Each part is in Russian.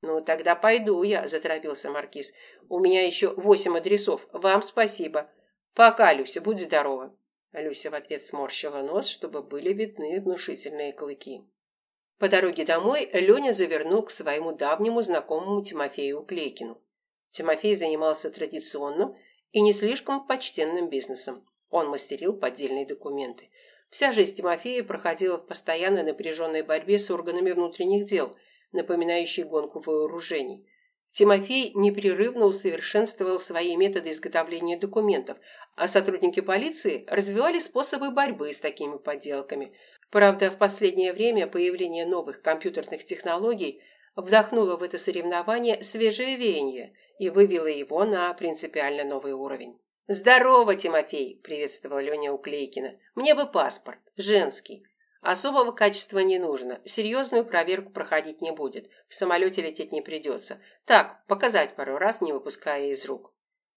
«Ну, тогда пойду я», – заторопился маркиз. «У меня еще 8 адресов. Вам спасибо. Пока, Люся, будь здорова». Люся в ответ сморщила нос, чтобы были видны внушительные клыки. По дороге домой Леня завернул к своему давнему знакомому Тимофею Клейкину. Тимофей занимался традиционным и не слишком почтенным бизнесом. Он мастерил поддельные документы. Вся жизнь Тимофея проходила в постоянной напряженной борьбе с органами внутренних дел, напоминающей гонку вооружений. Тимофей непрерывно усовершенствовал свои методы изготовления документов, а сотрудники полиции развивали способы борьбы с такими подделками. Правда, в последнее время появление новых компьютерных технологий вдохнуло в это соревнование свежее веяние и вывело его на принципиально новый уровень. «Здорово, Тимофей!» – приветствовал Леня Уклейкина. «Мне бы паспорт. Женский. Особого качества не нужно. Серьезную проверку проходить не будет. В самолете лететь не придется. Так, показать пару раз, не выпуская из рук».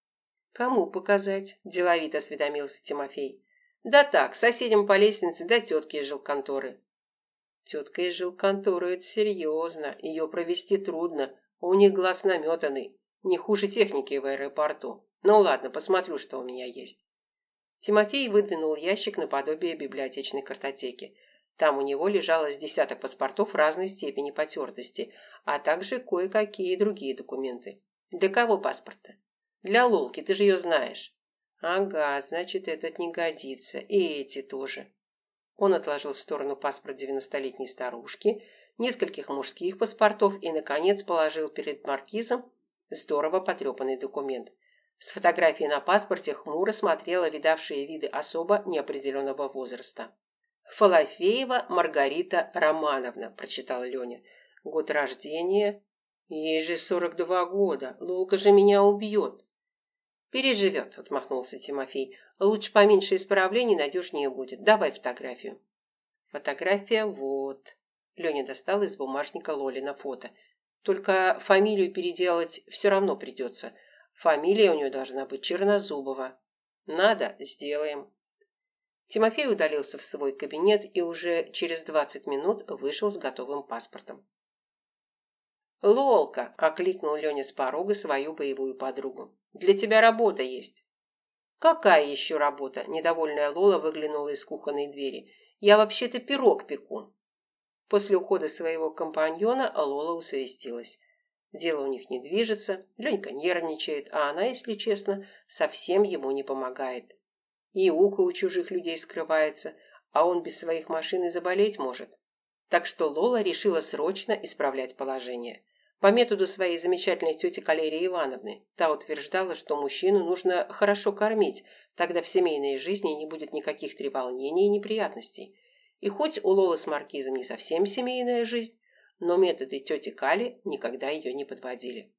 «Кому показать?» – деловито осведомился Тимофей. «Да так, соседям по лестнице, да тетке из жилконторы». «Тетка из жилконторы – это серьезно. Ее провести трудно. У них глаз наметанный. Не хуже техники в аэропорту. Ну ладно, посмотрю, что у меня есть». Тимофей выдвинул ящик наподобие библиотечной картотеки. Там у него лежало с десяток паспортов разной степени потертости, а также кое-какие другие документы. «Для кого паспорт-то?» «Для Лолки, ты же ее знаешь». «Ага, значит, этот не годится. И эти тоже». Он отложил в сторону паспорт 90-летней старушки, нескольких мужских паспортов и, наконец, положил перед маркизом здорово потрепанный документ. С фотографией на паспорте хмуро смотрела видавшая виды особа неопределенного возраста. «Фалафеева Маргарита Романовна», – прочитал Леня. «Год рождения? Ей же 42 года. Лолка же меня убьет». «Переживет», – отмахнулся Тимофей. «Лучше поменьше исправлений, надежнее будет. Давай фотографию». «Фотография вот». Леня достал из бумажника Лолина фото. «Только фамилию переделать все равно придется. Фамилия у нее должна быть Чернозубова. Надо – сделаем». Тимофей удалился в свой кабинет и уже через 20 минут вышел с готовым паспортом. «Лолка!» – окликнул Леня с порога свою боевую подругу. «Для тебя работа есть». «Какая еще работа?» – недовольная Лола выглянула из кухонной двери. «Я вообще-то пирог пеку». После ухода своего компаньона Лола усовестилась. Дело у них не движется, Ленька нервничает, а она, если честно, совсем ему не помогает. И ухо у чужих людей скрывается, а он без своих машин и заболеть может. Так что Лола решила срочно исправлять положение. По методу своей замечательной тети Калерии Ивановны. Та утверждала, что мужчину нужно хорошо кормить, тогда в семейной жизни не будет никаких треволнений и неприятностей. И хоть у Лолы с маркизом не совсем семейная жизнь, но методы тети Кали никогда ее не подводили.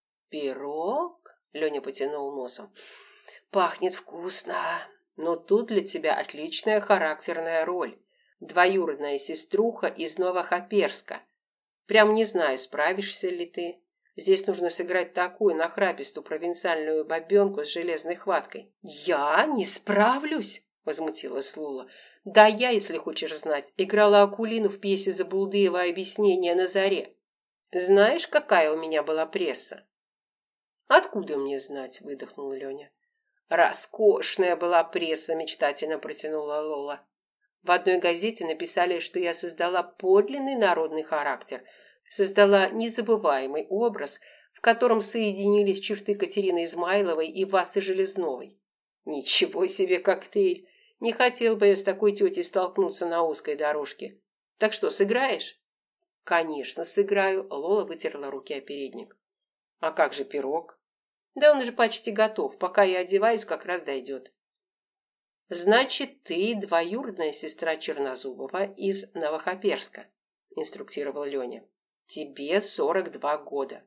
«Пирог?» – Леня потянул носом. «Пахнет вкусно. Но тут для тебя отличная характерная роль. Двоюродная сеструха из Новохоперска. Прям не знаю, справишься ли ты. Здесь нужно сыграть такую нахрапистую провинциальную бабенку с железной хваткой». «Я не справлюсь?» – возмутилась Лола. «Да я, если хочешь знать, играла Акулину в пьесе Забулдыева «Объяснение на заре». Знаешь, какая у меня была пресса?» «Откуда мне знать?» – выдохнул Леня. «Роскошная была пресса», – мечтательно протянула Лола. «В одной газете написали, что я создала подлинный народный характер, создала незабываемый образ, в котором соединились черты Катерины Измайловой и Васы Железновой. Ничего себе коктейль! Не хотел бы я с такой тетей столкнуться на узкой дорожке. Так что, сыграешь?» «Конечно, сыграю», – Лола вытерла руки о передник. «А как же пирог?» «Да он уже почти готов. Пока я одеваюсь, как раз дойдет». «Значит, ты двоюродная сестра Чернозубова из Новохоперска», – инструктировал Леня. «Тебе 42 года».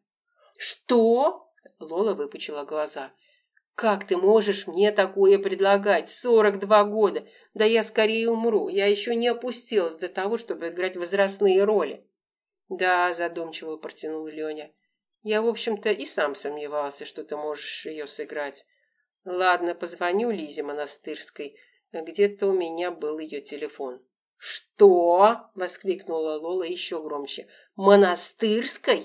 «Что?» – Лола выпучила глаза. «Как ты можешь мне такое предлагать? 42 года! Да я скорее умру. Я еще не опустилась до того, чтобы играть возрастные роли». «Да», – задумчиво протянул Леня. «Я, в общем-то, и сам сомневался, что ты можешь ее сыграть. Ладно, позвоню Лизе Монастырской. Где-то у меня был ее телефон». «Что?» – воскликнула Лола еще громче. «Монастырской?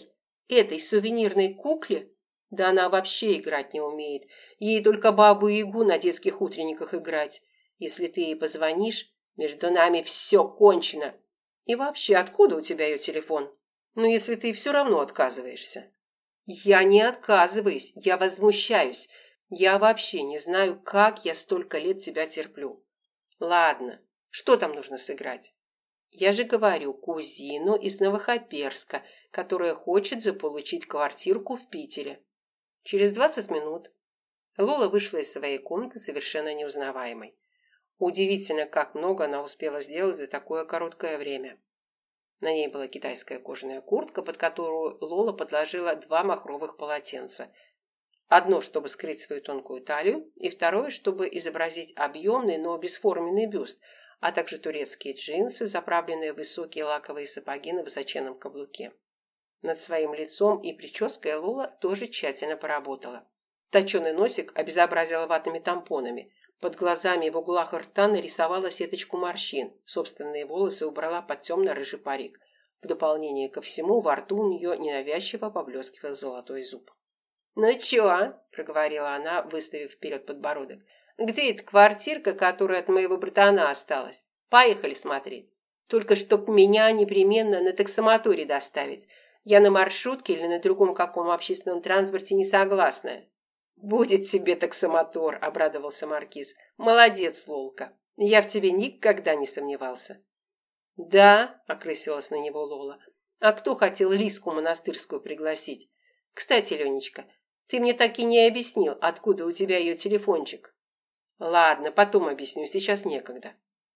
Этой сувенирной кукле? Да она вообще играть не умеет. Ей только Бабу-Ягу на детских утренниках играть. Если ты ей позвонишь, между нами все кончено. И вообще, откуда у тебя ее телефон? Ну, если ты все равно отказываешься. Я не отказываюсь, я возмущаюсь. Я вообще не знаю, как я столько лет тебя терплю. Ладно, что там нужно сыграть? Я же говорю, кузину из Новохоперска, которая хочет заполучить квартирку в Питере. Через 20 минут Лола вышла из своей комнаты совершенно неузнаваемой. Удивительно, как много она успела сделать за такое короткое время. На ней была китайская кожаная куртка, под которую Лола подложила 2 махровых полотенца. Одно, чтобы скрыть свою тонкую талию, и второе, чтобы изобразить объемный, но бесформенный бюст, а также турецкие джинсы, заправленные в высокие лаковые сапоги на высоченном каблуке. Над своим лицом и прической Лола тоже тщательно поработала. Точеный носик обезобразила ватными тампонами. Под глазами и в углах рта нарисовала сеточку морщин. Собственные волосы убрала под темно-рыжий парик. В дополнение ко всему, во рту у нее ненавязчиво поблескивал золотой зуб. «Ну чё?» – проговорила она, выставив вперед подбородок. «Где эта квартирка, которая от моего братана осталась? Поехали смотреть. Только чтоб меня непременно на таксомоторе доставить. Я на маршрутке или на другом каком общественном транспорте не согласна». «Будет тебе таксомотор», – обрадовался Маркиз. «Молодец, Лолка. Я в тебе никогда не сомневался». «Да», – окрысилась на него Лола. «А кто хотел Лиску монастырскую пригласить? Кстати, Ленечка, ты мне так и не объяснил, откуда у тебя ее телефончик». «Ладно, потом объясню, сейчас некогда».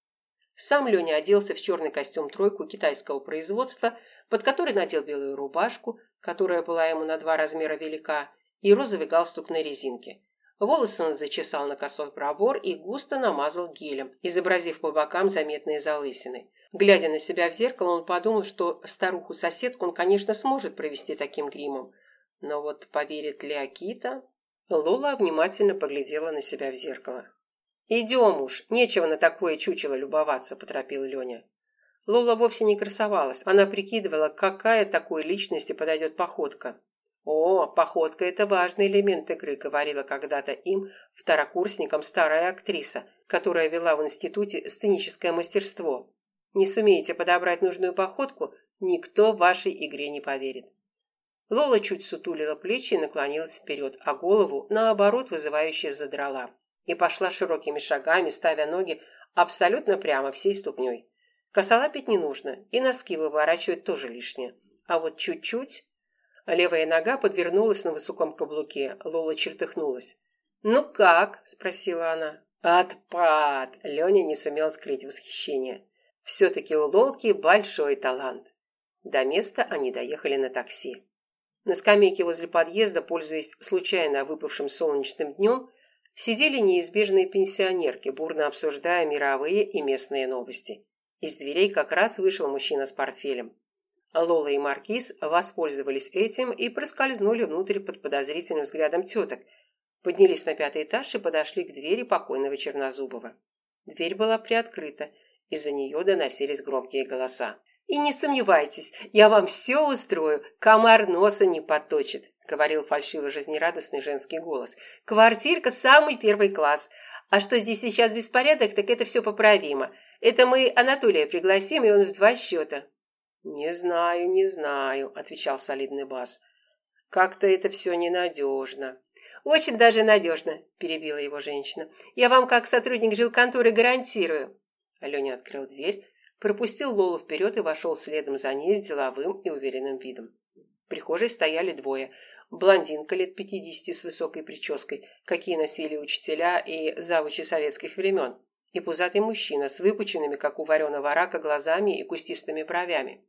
Сам Леня оделся в черный костюм-тройку китайского производства, под который надел белую рубашку, которая была ему на 2 размера велика, и розовый галстук на резинке. Волосы он зачесал на косой пробор и густо намазал гелем, изобразив по бокам заметные залысины. Глядя на себя в зеркало, он подумал, что старуху-соседку он, конечно, сможет провести таким гримом. Но вот поверит ли Акита? Лола внимательно поглядела на себя в зеркало. «Идем уж, нечего на такое чучело любоваться», – поторопил Леня. Лола вовсе не красовалась, она прикидывала, какая такой личности подойдет походка. «О, походка – это важный элемент игры», – говорила когда-то им, второкурсникам, старая актриса, которая вела в институте сценическое мастерство. «Не сумеете подобрать нужную походку, никто в вашей игре не поверит». Лола чуть сутулила плечи и наклонилась вперед, а голову, наоборот, вызывающе задрала. И пошла широкими шагами, ставя ноги абсолютно прямо всей ступней. Косолапить не нужно, и носки выворачивать тоже лишнее. А вот чуть-чуть... Левая нога подвернулась на высоком каблуке. Лола чертыхнулась. «Ну как?» – спросила она. «Отпад!» – Леня не сумел скрыть восхищение. Все-таки у Лолки большой талант. До места они доехали на такси. На скамейке возле подъезда, пользуясь случайно выпавшим солнечным днем, сидели неизбежные пенсионерки, бурно обсуждая мировые и местные новости. Из дверей как раз вышел мужчина с портфелем. Лола и Маркиз воспользовались этим и проскользнули внутрь под подозрительным взглядом теток, поднялись на 5-й этаж и подошли к двери покойного Чернозубова. Дверь была приоткрыта, из-за нее доносились громкие голоса. «И не сомневайтесь, я вам все устрою, комар носа не подточит», говорил фальшиво-жизнерадостный женский голос. «Квартирка самый первый класс. А что здесь сейчас беспорядок, так это все поправимо. Это мы Анатолия пригласим, и он в 2 счета». «Не знаю, не знаю», – отвечал солидный бас. «Как-то это все ненадежно». «Очень даже надежно», – перебила его женщина. «Я вам, как сотрудник жилконторы, гарантирую». Леня открыл дверь, пропустил Лолу вперед и вошел следом за ней с деловым и уверенным видом. В прихожей стояли 2. Блондинка лет 50 с высокой прической, какие носили учителя и завучи советских времен, и пузатый мужчина с выпученными, как у вареного рака, глазами и кустистыми бровями.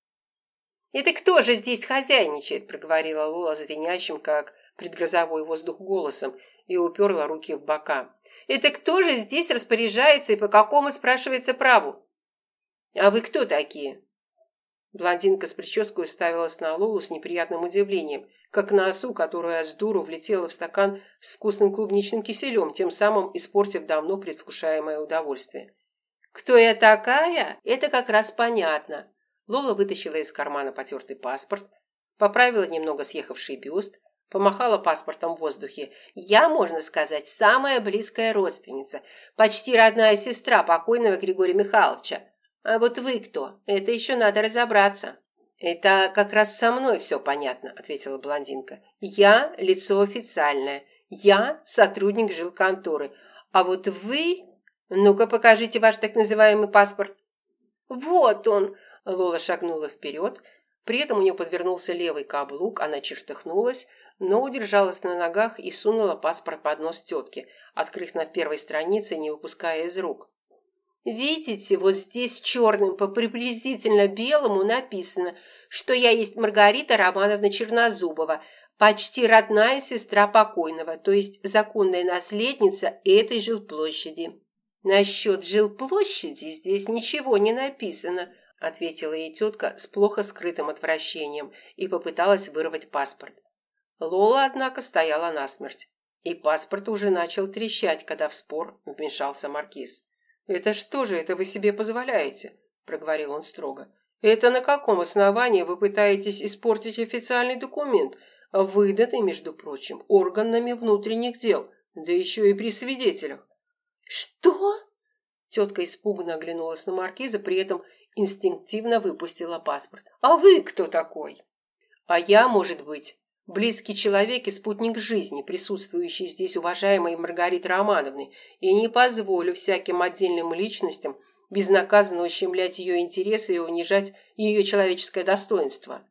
«Это кто же здесь хозяйничает?» – проговорила Лола звенящим, как предгрозовой воздух, голосом, и уперла руки в бока. «Это кто же здесь распоряжается и по какому, спрашивается, праву?» «А вы кто такие?» Блондинка с прической уставилась на Лолу с неприятным удивлением, как на осу, которая с дуру влетела в стакан с вкусным клубничным киселем, тем самым испортив давно предвкушаемое удовольствие. «Кто я такая? Это как раз понятно». Лола вытащила из кармана потертый паспорт, поправила немного съехавший бюст, помахала паспортом в воздухе. «Я, можно сказать, самая близкая родственница, почти родная сестра покойного Григория Михайловича. А вот вы кто? Это еще надо разобраться». «Это как раз со мной все понятно», – ответила блондинка. «Я лицо официальное. Я сотрудник жилконторы. А вот вы... Ну-ка, покажите ваш так называемый паспорт». «Вот он!» – Лола шагнула вперед. При этом у нее подвернулся левый каблук, она чертыхнулась, но удержалась на ногах и сунула паспорт под нос тетки, открыв на первой странице, не выпуская из рук. «Видите, вот здесь черным по приблизительно белому написано, что я есть Маргарита Романовна Чернозубова, почти родная сестра покойного, то есть законная наследница этой жилплощади». «Насчет жилплощади здесь ничего не написано», – ответила ей тетка с плохо скрытым отвращением и попыталась вырвать паспорт. Лола, однако, стояла насмерть, и паспорт уже начал трещать, когда в спор вмешался маркиз. «Это что же это вы себе позволяете?» – проговорил он строго. «Это на каком основании вы пытаетесь испортить официальный документ, выданный, между прочим, органами внутренних дел, да еще и при свидетелях?» «Что?» Тетка испуганно оглянулась на маркиза, при этом инстинктивно выпустила паспорт. «А вы кто такой?» «А я, может быть, близкий человек и спутник жизни, присутствующий здесь уважаемой Маргариты Романовны, и не позволю всяким отдельным личностям безнаказанно ущемлять ее интересы и унижать ее человеческое достоинство».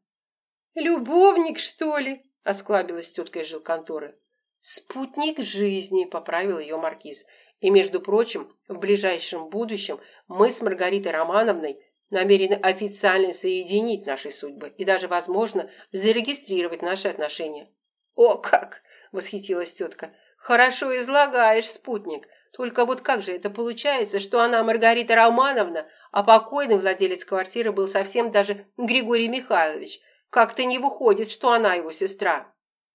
«Любовник, что ли?» – осклабилась тетка из жилконторы. «Спутник жизни», – поправил ее маркиз. «И, между прочим, в ближайшем будущем мы с Маргаритой Романовной намерены официально соединить наши судьбы и даже, возможно, зарегистрировать наши отношения». «О, как!» – восхитилась тетка. «Хорошо излагаешь, спутник. Только вот как же это получается, что она Маргарита Романовна, а покойный владелец квартиры был совсем даже Григорий Михайлович? Как-то не выходит, что она его сестра».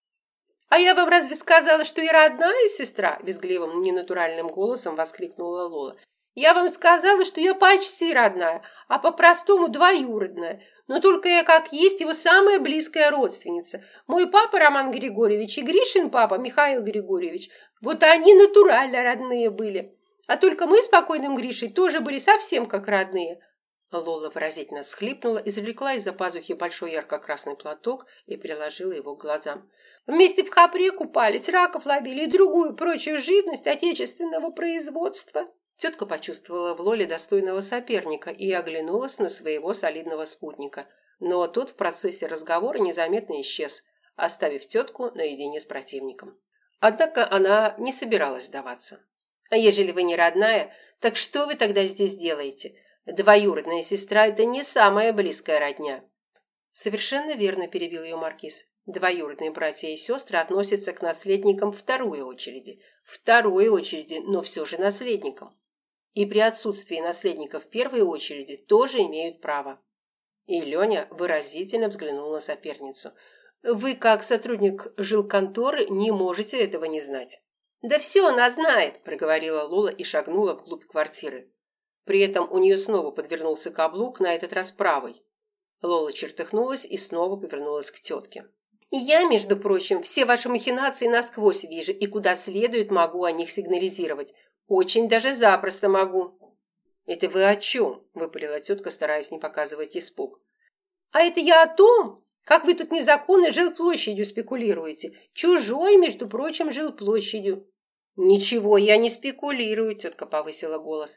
«А я вам разве сказала, что я родная сестра?» – визгливым, ненатуральным голосом воскликнула Лола. «Я вам сказала, что я почти родная, а по-простому двоюродная. Но только я как есть его самая близкая родственница. Мой папа Роман Григорьевич и Гришин папа Михаил Григорьевич, вот они натурально родные были. А только мы с покойным Гришей тоже были совсем как родные». Лола выразительно всхлипнула, извлекла из-за пазухи большой ярко-красный платок и приложила его к глазам. «Вместе в Хапре купались, раков ловили и другую прочую живность отечественного производства». Тетка почувствовала в Лоле достойного соперника и оглянулась на своего солидного спутника. Но тот в процессе разговора незаметно исчез, оставив тетку наедине с противником. Однако она не собиралась сдаваться. «А ежели вы не родная, так что вы тогда здесь делаете? Двоюродная сестра – это не самая близкая родня». «Совершенно верно», – перебил ее маркиз. «Двоюродные братья и сестры относятся к наследникам второй очереди. Второй очереди, но все же наследникам. И при отсутствии наследников первой очереди тоже имеют право». И Леня выразительно взглянул на соперницу. «Вы, как сотрудник жилконторы, не можете этого не знать». «Да все она знает», – проговорила Лола и шагнула вглубь квартиры. При этом у нее снова подвернулся каблук, на этот раз правый. Лола чертыхнулась и снова повернулась к тетке. «И я, между прочим, все ваши махинации насквозь вижу и куда следует могу о них сигнализировать. Очень даже запросто могу». «Это вы о чем?» – выпалила тетка, стараясь не показывать испуг. «А это я о том, как вы тут незаконно жилплощадью спекулируете. Чужой, между прочим, жилплощадью». «Ничего, я не спекулирую», – тетка повысила голос.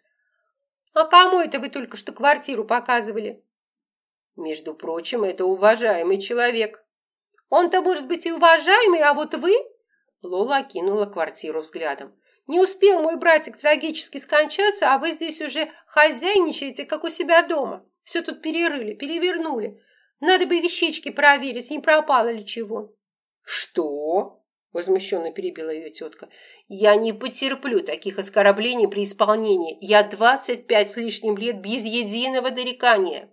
«А кому это вы только что квартиру показывали?» «Между прочим, это уважаемый человек». «Он-то может быть и уважаемый, а вот вы...» Лола окинула квартиру взглядом. «Не успел мой братик трагически скончаться, а вы здесь уже хозяйничаете, как у себя дома. Все тут перерыли, перевернули. Надо бы вещички проверить, не пропало ли чего». «Что?» – возмущенно перебила ее тетка. «Я не потерплю таких оскорблений при исполнении. Я 25 с лишним лет без единого дорекания».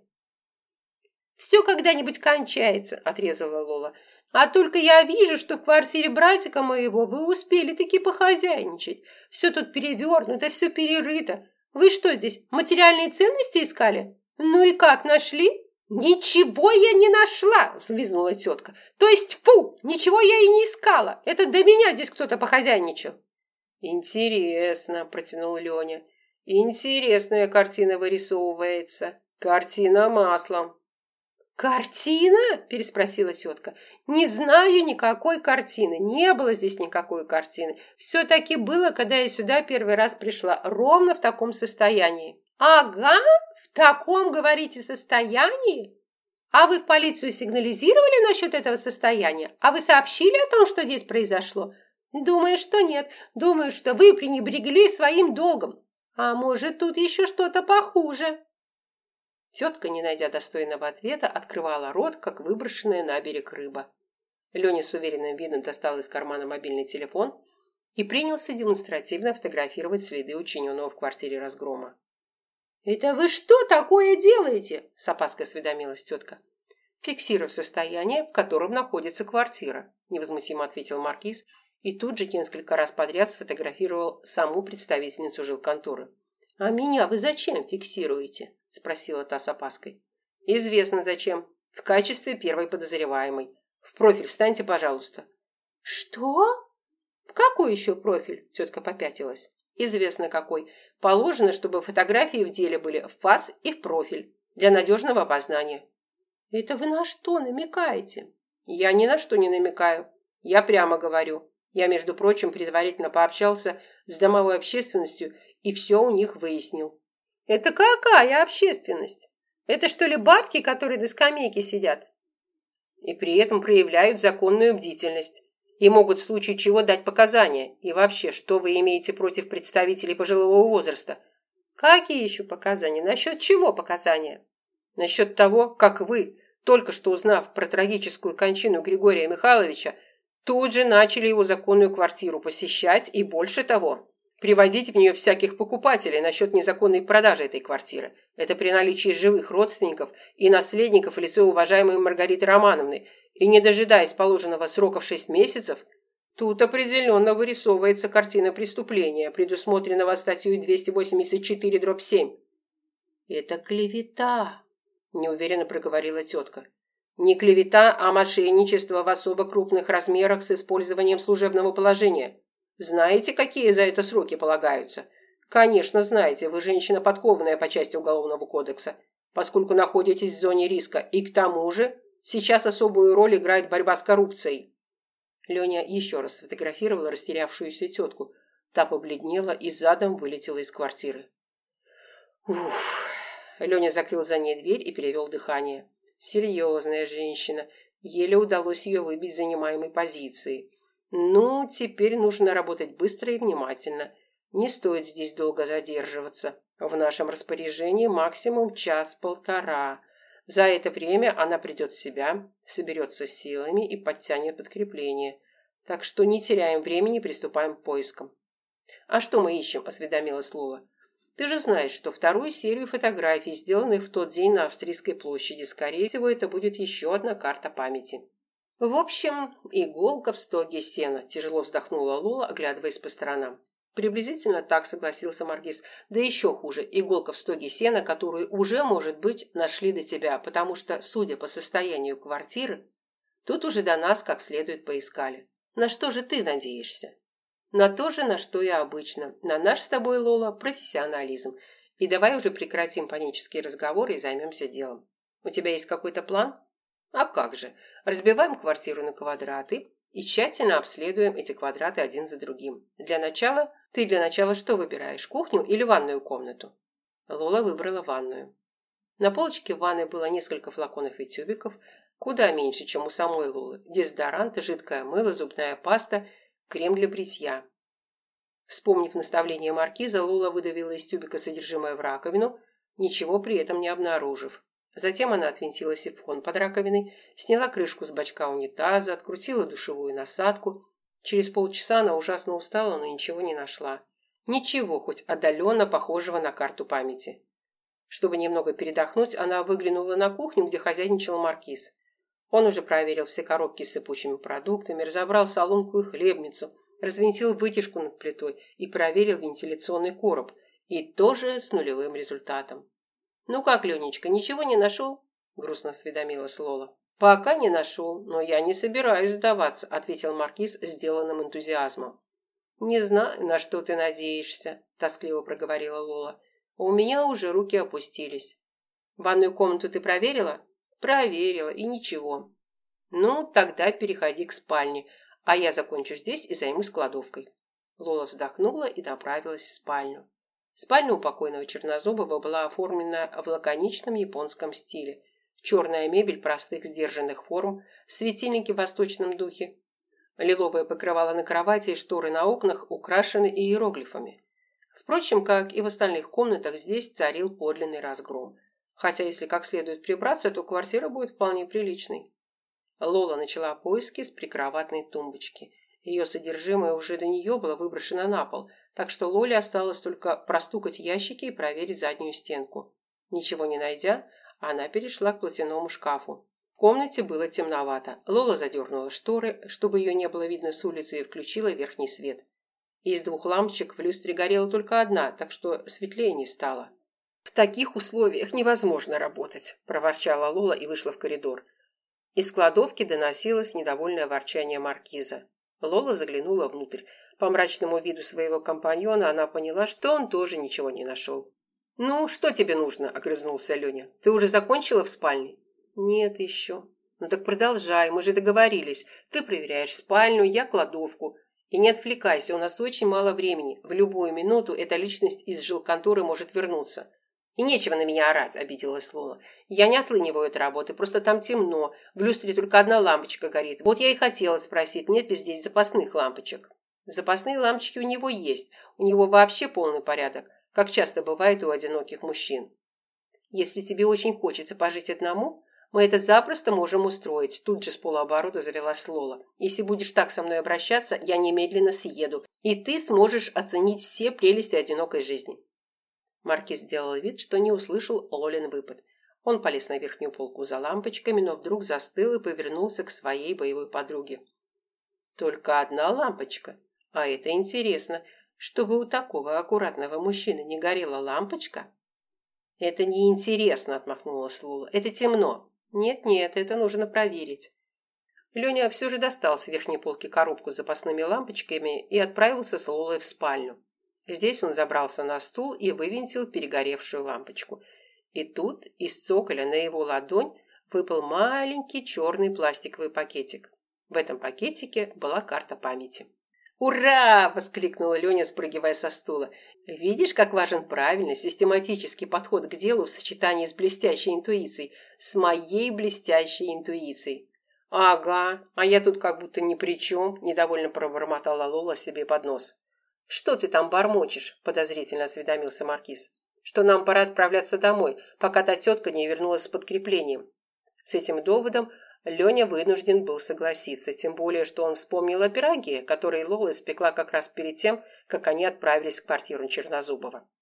«Все когда-нибудь кончается», – отрезала Лола. «А только я вижу, что в квартире братика моего вы успели таки похозяйничать. Все тут перевернуто, все перерыто. Вы что здесь, материальные ценности искали? Ну и как, нашли?» «Ничего я не нашла!» – взвизгнула тетка. «То есть, фу, ничего я и не искала. Это до меня здесь кто-то похозяйничал». «Интересно», – протянул Леня. «Интересная картина вырисовывается. Картина маслом». «Картина?» – переспросила тетка. «Не знаю никакой картины. Не было здесь никакой картины. Все-таки было, когда я сюда первый раз пришла, ровно в таком состоянии». «Ага, в таком, говорите, состоянии? А вы в полицию сигнализировали насчет этого состояния? А вы сообщили о том, что здесь произошло?» «Думаю, что нет. Думаю, что вы пренебрегли своим долгом. А может, тут еще что-то похуже?» Тетка, не найдя достойного ответа, открывала рот, как выброшенная на берег рыба. Леня с уверенным видом достал из кармана мобильный телефон и принялся демонстративно фотографировать следы учиненного в квартире разгрома. «Это вы что такое делаете?» – с опаской осведомилась тетка. «Фиксирую состояние, в котором находится квартира», – невозмутимо ответил маркиз и тут же несколько раз подряд сфотографировал саму представительницу жилконторы. «А меня вы зачем фиксируете?» – спросила та с опаской. «Известно зачем. В качестве первой подозреваемой. В профиль встаньте, пожалуйста». «Что? В какой еще профиль?» – тетка попятилась. «Известно какой. Положено, чтобы фотографии в деле были в фас и в профиль. Для надежного опознания». «Это вы на что намекаете?» «Я ни на что не намекаю. Я прямо говорю. Я, между прочим, предварительно пообщался с домовой общественностью и все у них выяснил». «Это какая общественность? Это что ли бабки, которые на скамейке сидят?» «И при этом проявляют законную бдительность. И могут в случае чего дать показания. И вообще, что вы имеете против представителей пожилого возраста?» «Какие еще показания? Насчет чего показания?» «Насчет того, как вы, только что узнав про трагическую кончину Григория Михайловича, тут же начали его законную квартиру посещать и, больше того, приводить в нее всяких покупателей насчет незаконной продажи этой квартиры. Это при наличии живых родственников и наследников в лице уважаемой Маргариты Романовны. И не дожидаясь положенного срока в 6 месяцев, тут определенно вырисовывается картина преступления, предусмотренного статьей 284/7. «Это клевета», – неуверенно проговорила тетка. «Не клевета, а мошенничество в особо крупных размерах с использованием служебного положения. Знаете, какие за это сроки полагаются? Конечно, знаете, вы женщина подкованная по части Уголовного кодекса, поскольку находитесь в зоне риска, и к тому же сейчас особую роль играет борьба с коррупцией». Леня еще раз сфотографировала растерявшуюся тетку. Та побледнела и задом вылетела из квартиры. «Уф!» Леня закрыл за ней дверь и перевел дыхание. Серьезная женщина. Еле удалось ее выбить с занимаемой позиции. Ну, теперь нужно работать быстро и внимательно. Не стоит здесь долго задерживаться. В нашем распоряжении максимум час-полтора. За это время она придет в себя, соберется силами и подтянет подкрепление. Так что не теряем времени, приступаем к поискам. «А что мы ищем?» – осведомилась Лола. «Ты же знаешь, что вторую серию фотографий, сделанных в тот день на Австрийской площади, скорее всего, это будет еще одна карта памяти». «В общем, иголка в стоге сена», – тяжело вздохнула Лола, оглядываясь по сторонам. «Приблизительно так», – согласился Маркиз. «Да еще хуже, иголка в стоге сена, которую уже, может быть, нашли до тебя, потому что, судя по состоянию квартиры, тут уже до нас как следует поискали. На что же ты надеешься?» «На то же, на что и обычно. На наш с тобой, Лола, профессионализм. И давай уже прекратим панические разговоры и займемся делом. У тебя есть какой-то план?» «А как же? Разбиваем квартиру на квадраты и тщательно обследуем эти квадраты один за другим. Ты для начала что выбираешь, кухню или ванную комнату?» Лола выбрала ванную. На полочке в ванной было несколько флаконов и тюбиков, куда меньше, чем у самой Лолы. Дезодорант, жидкое мыло, зубная паста, крем для бритья. Вспомнив наставление маркиза, Лола выдавила из тюбика содержимое в раковину, ничего при этом не обнаружив. Затем она отвинтила сифон под раковиной, сняла крышку с бачка унитаза, открутила душевую насадку. Через полчаса она ужасно устала, но ничего не нашла. Ничего, хоть отдаленно похожего на карту памяти. Чтобы немного передохнуть, она выглянула на кухню, где хозяйничал маркиз. Он уже проверил все коробки с сыпучими продуктами, разобрал солонку и хлебницу, развинтил вытяжку над плитой и проверил вентиляционный короб, и тоже с нулевым результатом. «Ну как, Ленечка, ничего не нашел?» – грустно осведомилась Лола. «Пока не нашел, но я не собираюсь сдаваться», – ответил маркиз с сделанным энтузиазмом. «Не знаю, на что ты надеешься», – тоскливо проговорила Лола. «У меня уже руки опустились». «Ванную комнату ты проверила?» «Проверила, и ничего». «Ну, тогда переходи к спальне, а я закончу здесь и займусь кладовкой». Лола вздохнула и направилась в спальню. Спальня у покойного Чернозубова была оформлена в лаконичном японском стиле. Черная мебель простых сдержанных форм, светильники в восточном духе. Лиловое покрывало на кровати и шторы на окнах украшены иероглифами. Впрочем, как и в остальных комнатах, здесь царил подлинный разгром. Хотя, если как следует прибраться, то квартира будет вполне приличной. Лола начала поиски с прикроватной тумбочки. Ее содержимое уже до нее было выброшено на пол, так что Лоле осталось только простукать ящики и проверить заднюю стенку. Ничего не найдя, она перешла к платяному шкафу. В комнате было темновато. Лола задернула шторы, чтобы ее не было видно с улицы, и включила верхний свет. Из 2 лампочек в люстре горела только одна, так что светлее не стало. «В таких условиях невозможно работать», – проворчала Лола и вышла в коридор. Из кладовки доносилось недовольное ворчание маркиза. Лола заглянула внутрь. По мрачному виду своего компаньона она поняла, что он тоже ничего не нашел. «Ну, что тебе нужно?» – огрызнулся Леня. «Ты уже закончила в спальне?» «Нет еще». «Ну так продолжай, мы же договорились. Ты проверяешь спальню, я кладовку. И не отвлекайся, у нас очень мало времени. В любую минуту эта личность из жилконторы может вернуться». «И нечего на меня орать», – обиделась Лола. «Я не отлыниваю от работы, просто там темно. В люстре только одна лампочка горит. Вот я и хотела спросить, нет ли здесь запасных лампочек». «Запасные лампочки у него есть. У него вообще полный порядок, как часто бывает у одиноких мужчин. Если тебе очень хочется пожить одному, мы это запросто можем устроить», – тут же с полуоборота завелась Лола. «Если будешь так со мной обращаться, я немедленно съеду, и ты сможешь оценить все прелести одинокой жизни». Маркиз сделал вид, что не услышал Лолин выпад. Он полез на верхнюю полку за лампочками, но вдруг застыл и повернулся к своей боевой подруге. «Только одна лампочка? А это интересно, чтобы у такого аккуратного мужчины не горела лампочка?» «Это не интересно», – отмахнулась Лола. «Это темно». «Нет-нет, это нужно проверить». Леня все же достал с верхней полки коробку с запасными лампочками и отправился с Лолой в спальню. Здесь он забрался на стул и вывинтил перегоревшую лампочку. И тут из цоколя на его ладонь выпал маленький черный пластиковый пакетик. В этом пакетике была карта памяти. «Ура!» – воскликнула Леня, спрыгивая со стула. «Видишь, как важен правильный, систематический подход к делу в сочетании с блестящей интуицией, с моей блестящей интуицией». «Ага, а я тут как будто ни при чем», – недовольно пробормотала Лола себе под нос. «Что ты там бормочешь?» – подозрительно осведомился маркиз. «Что нам пора отправляться домой, пока та тетка не вернулась с подкреплением». С этим доводом Леня вынужден был согласиться, тем более, что он вспомнил о пироге, который Лола испекла как раз перед тем, как они отправились в квартиру Чернозубова.